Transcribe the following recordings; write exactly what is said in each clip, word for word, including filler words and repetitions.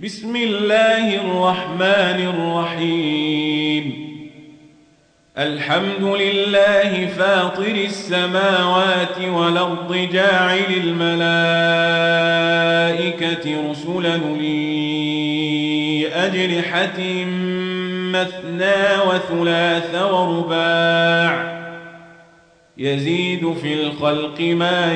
بسم الله الرحمن الرحيم. الحمد لله فاطر السماوات والأرض جاعل الملائكة رسلا أولي أجنحة مثنى وثلاث ورباع يزيد في الخلق ما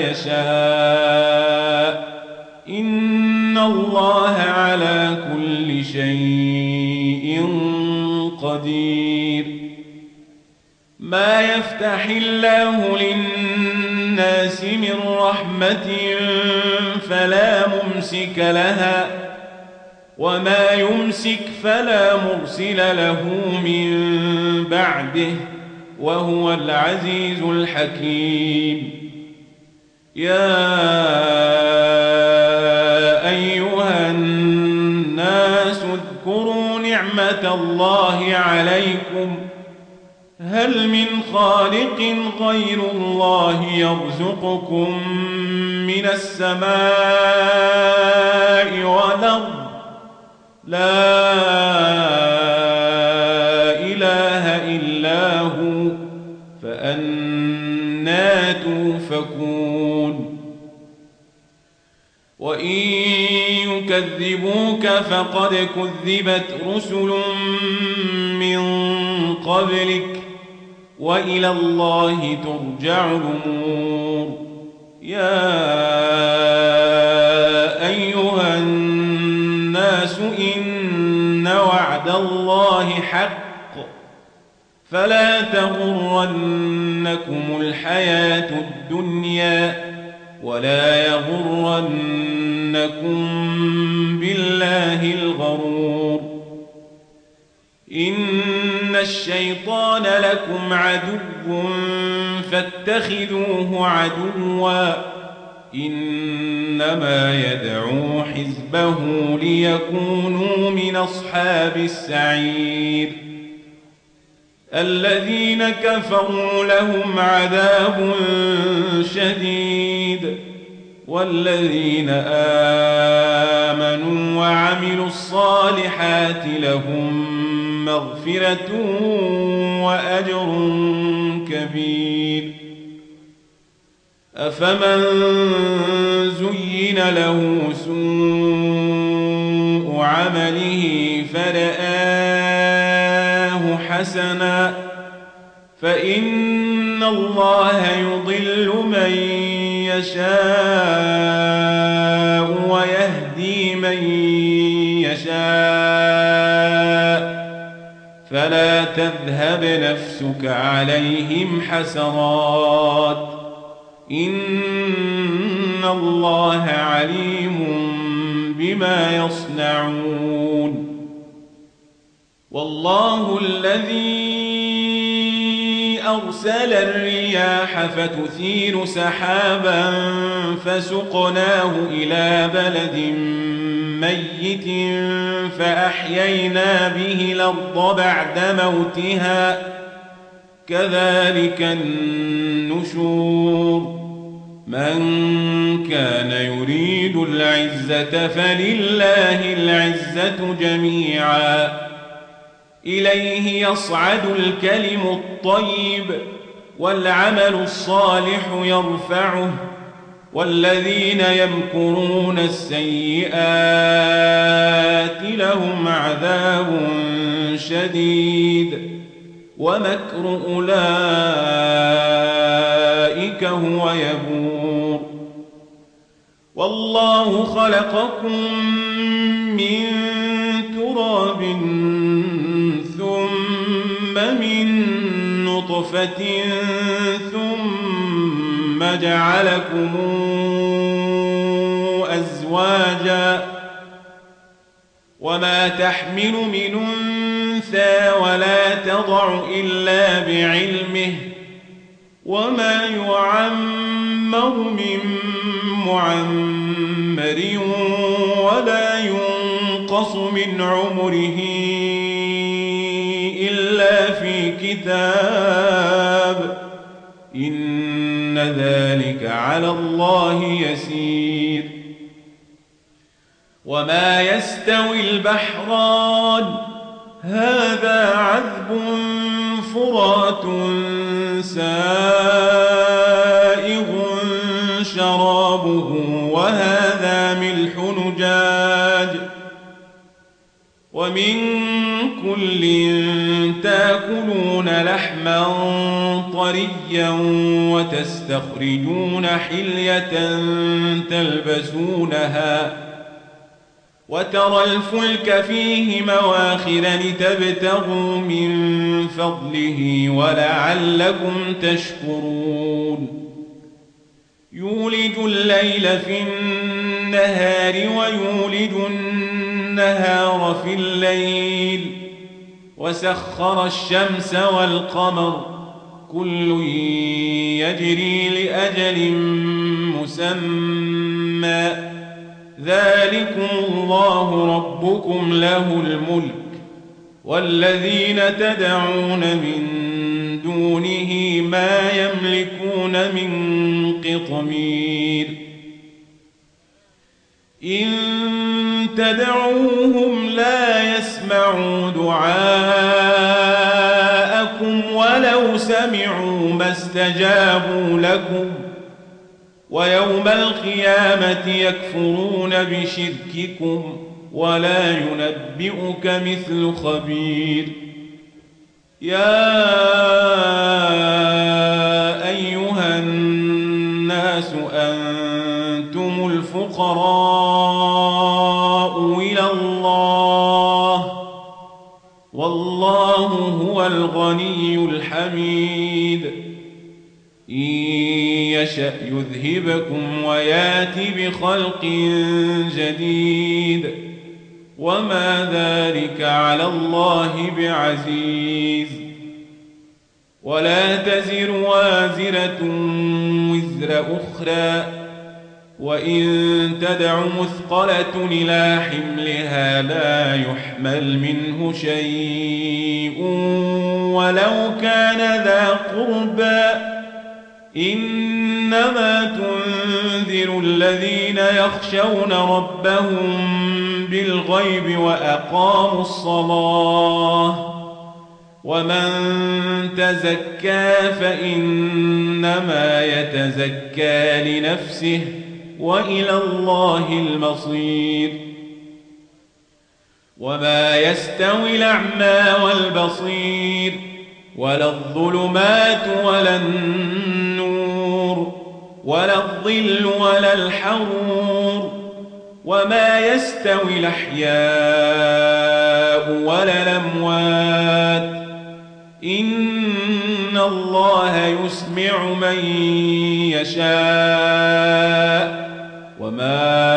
يشاء إن الله على كل شيء قدير. ما يفتح الله للناس من رحمة فلا ممسك لها وما يمسك فلا مرسل له من بعده وهو العزيز الحكيم. يا أيها الناس اذكروا نعمة الله عليكم هل من خالق غير الله يرزقكم من السماء والأرض لا إله إلا هو فأنى توفكون. وإن يكذبوك فقد كذبت رسل من قبلك وإلى الله ترجع الأمور. يا أيها الناس إن وعد الله حق فلا تغرنكم الحياة الدنيا ولا يغرنكم بالله الغرور. إن الشيطان لكم عدو فاتخذوه عدوا إنما يدعو حزبه ليكونوا من أصحاب السعير. الذين كفروا لهم عذاب شديد والذين آمنوا وعملوا الصالحات لهم مغفرة وأجر كبير. أفمن زين له سوء عمله فرآه حسنا فإن الله يضل من يشاء ويهدي من يشاء فلا تذهب نفسك عليهم حسرات إن الله عليم بما يصنعون. والله الذي أرسل الرياح فتثير سحابا فسقناه إلى بلد ميت فأحيينا به الأرض بعد موتها كذلك النشور. من كان يريد العزة فلله العزة جميعا إليه يصعد الكلم الطيب والعمل الصالح يرفعه والذين يمكرون السيئات لهم عذاب شديد ومكر أولئك هو يبور. والله خلقكم من تراب ثم من نطفة ثم جعلكم أزواجا وما تحمل من أنثى ولا تضع إلا بعلمه وما يعمر من معمر ولا ينقص من عمره إلا في كتاب إن ذلك على الله يسير. وما يستوي البحران هذا عذب فرات سائغ شرابه وهذا ملح نجاج ومن كل تاكلون لحما طريا وتستخرجون حلية تلبسونها وترى الفلك فيه مواخر لتبتغوا من فضله ولعلكم تشكرون يولج الليل في النهار ويولج النهار في الليل وسخر الشمس والقمر كل يجري لأجل مسمى ذلكم الله ربكم له الملك والذين تدعون من دونه ما يملكون من قطمير إن تدعوهم لا يسمعوا دعاءكم ولو سمعوا ما استجابوا لكم ويوم القيامة يكفرون بشرككم ولا ينبئك مثل خبير يا أيها الناس أنتم الفقراء إلى الله والله هو الغني الحميد إن يشأ يذهبكم ويات بخلق جديد وما ذلك على الله بعزيز ولا تزر وازرة وزر أخرى وإن تدع مثقلة إلى حملها لا يحمل منه شيء ولو كان ذا قربى إنما تنذر الذين يخشون ربهم بالغيب وأقاموا الصلاة ومن تزكى فإنما يتزكى لنفسه وإلى الله المصير وما يستوي الأعمى والبصير ولا الظلمات ولا النور ولا الظل ولا الحرور وما يستوي الأحياء ولا الأموات إن الله يسمع من يشاء وما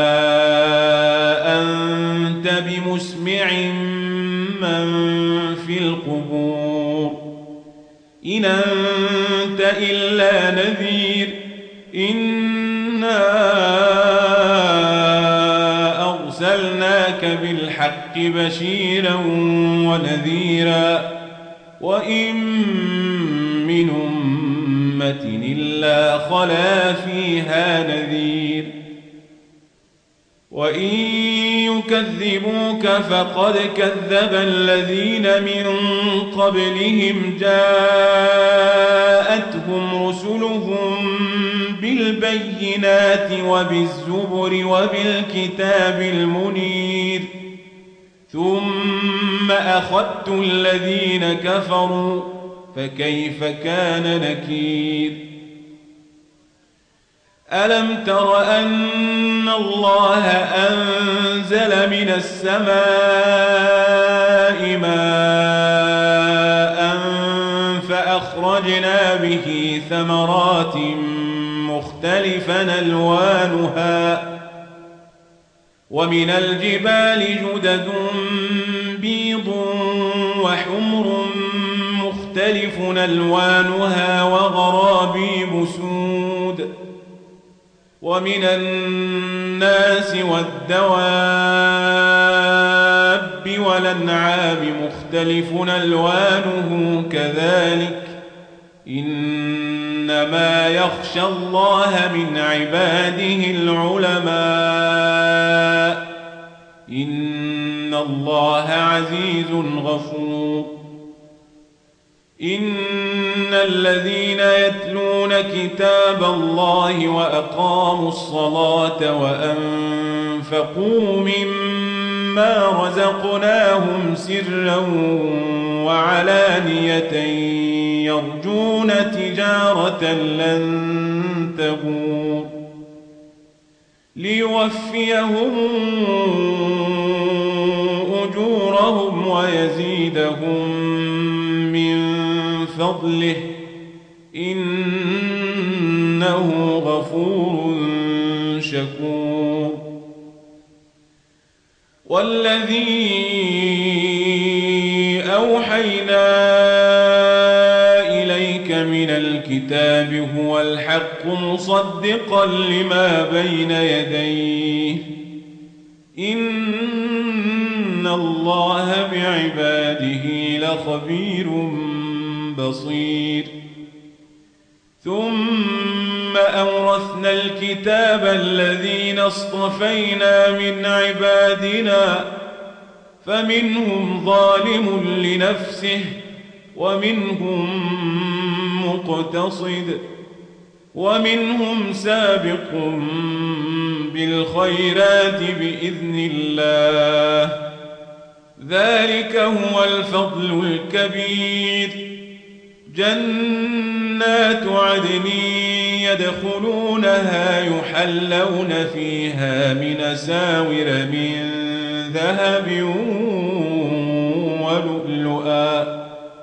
أنت بمسمع من في القبور إن أنت إلا نذير إنا أرسلناك بالحق بشيرا ونذيرا وإن من أمة إلا خلا فيها نذير وإن يكذبوك فقد كذب الذين من قبلهم جاءتهم رسلهم بالبينات وبالزبر وبالكتاب المنير ثم أخذت الذين كفروا فكيف كان نكير ألم تر أن الله أنزل من السماء ماء فأخرجنا به ثمرات مختلفا ألوانها ومن الجبال جدد بيض وحمر مختلف ألوانها وغرابيب سود ومن الناس والدواب والأنعام مختلف ألوانه كذلك إنما يخشى الله من عباده العلماء إن الله عزيز غفور إن الذين يتلون كتاب الله وأقاموا الصلاة وأنفقوا مما رزقناهم سرا وعلانية يرجون تجارة لن تبور ليوفيهم أجورهم ويزيدهم من فضله إنه غفور شكور والذي أوحينا إليك من الكتاب هو الحق مصدقا لما بين يديه إن الله بعباده لخبير بصير ثم أورثنا الكتاب الذين اصطفينا من عبادنا فمنهم ظالم لنفسه ومنهم مقتصد ومنهم سابق بالخيرات بإذن الله ذلك هو الفضل الكبير جنات عدن يدخلونها يحلون فيها من أساور من ذهب ولؤلؤا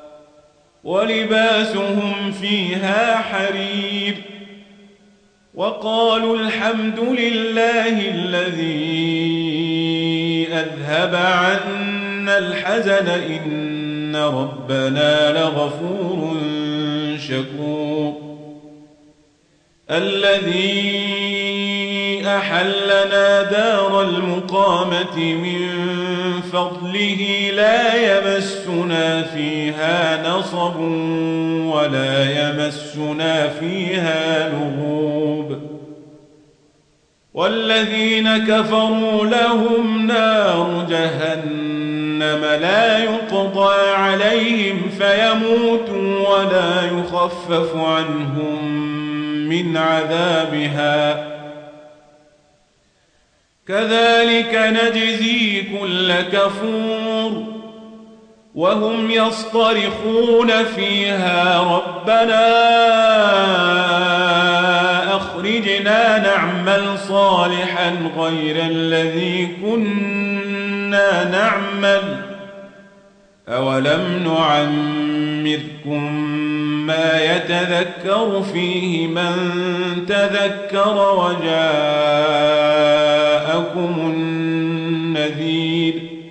ولباسهم فيها حرير وقالوا الحمد لله الذي أذهب عنا الحزن إن ربنا لغفور شكور الذي أحلنا دار المقامة من فضله لا يمسنا فيها نصب ولا يمسنا فيها لغوب والذين كفروا لهم نار جهنم لا يقضى عليهم فيموتوا ولا يخفف عنهم من عذابها كذلك نجزي كل كفور وهم يصطرخون فيها ربنا أخرجنا نعمل صالحا غير الذي كنا نعمل أولم نعمركم ما يتذكر فيه من تذكر وجاءكم النذير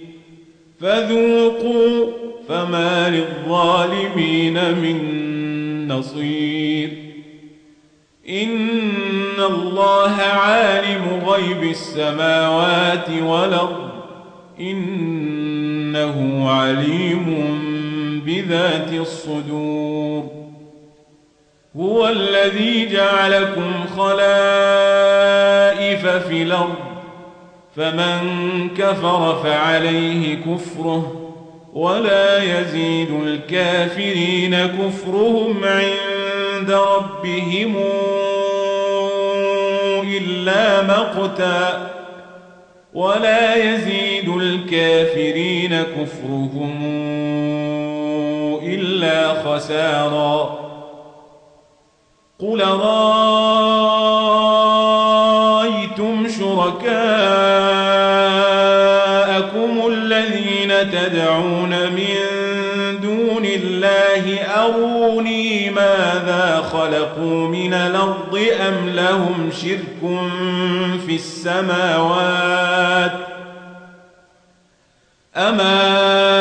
فذوقوا فما للظالمين من نصير إن الله عالم غيب السماوات والأرض إنه عليم بذات الصدور هو الذي جعلكم خلائف في الأرض فمن كفر فعليه كفره ولا يزيد الكافرين كفرهم عند ربهم إلا مقتا ولا يزيد الكافرين كفرهم إلا خسارا قل رأيتم شركاءكم الذين تدعون من دون الله أروني ماذا خلقوا من الأرض أم لهم شرك في السماوات أما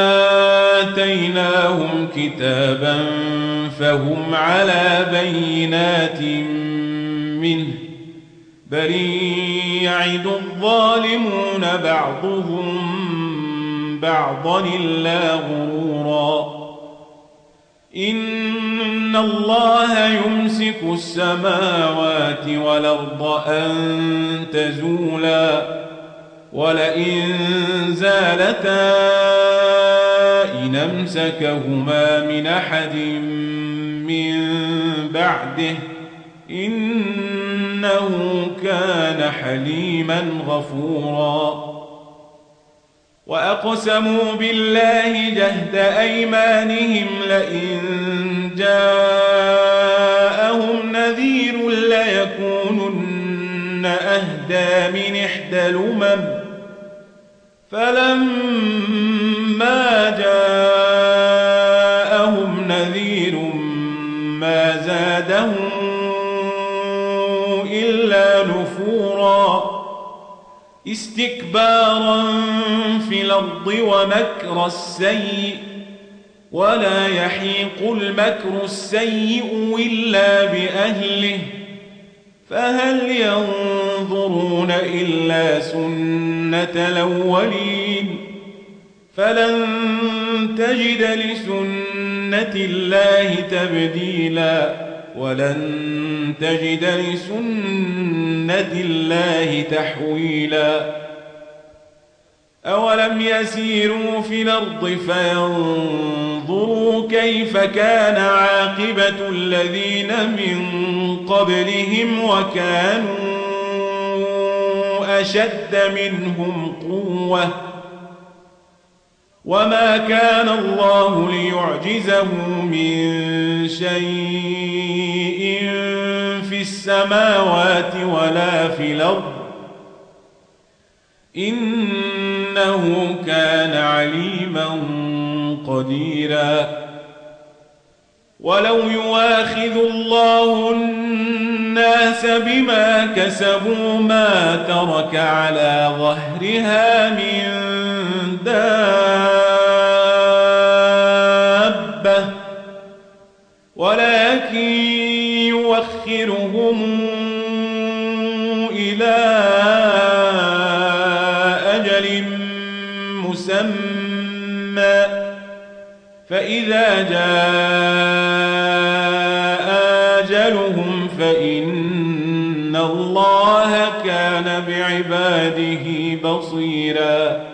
آتيناهم كتابا فهم على بينات منه بل يعد الظالمون بعضهم بعضا إلا غرورا إن الله يمسك السماوات والأرض أن تزولا ولئن زالتا إن أمسكهما من أحد من بعده إنه كان حليما غفورا وأقسموا بالله جهد أيمانهم لئن جاءهم نذير ليكونن أهدى من إحدى الأمم فلما جاءهم نذير ما زادهم إلا نفورا استكبارا في الأرض ومكر السيء ولا يحيق المكر السيء إلا بأهله فهل ينظرون إلا سنة الأولين فلن تجد لسنة الله تبديلا ولن تجد لسنة الله تحويلا أولم يسيروا في الأرض فينظروا كيف كان عاقبة الذين من قبلهم وكانوا أشد منهم قوة وما كان الله ليعجزه من شيء في السماوات ولا في الأرض إنه كان عليما قديرا ولو يواخذ الله الناس بما كسبوا ما ترك على ظهرها من دابة ولكن يوخرهم إلى أجل مسمى فإذا جاء أجلهم فإن الله كان بعباده بصيراً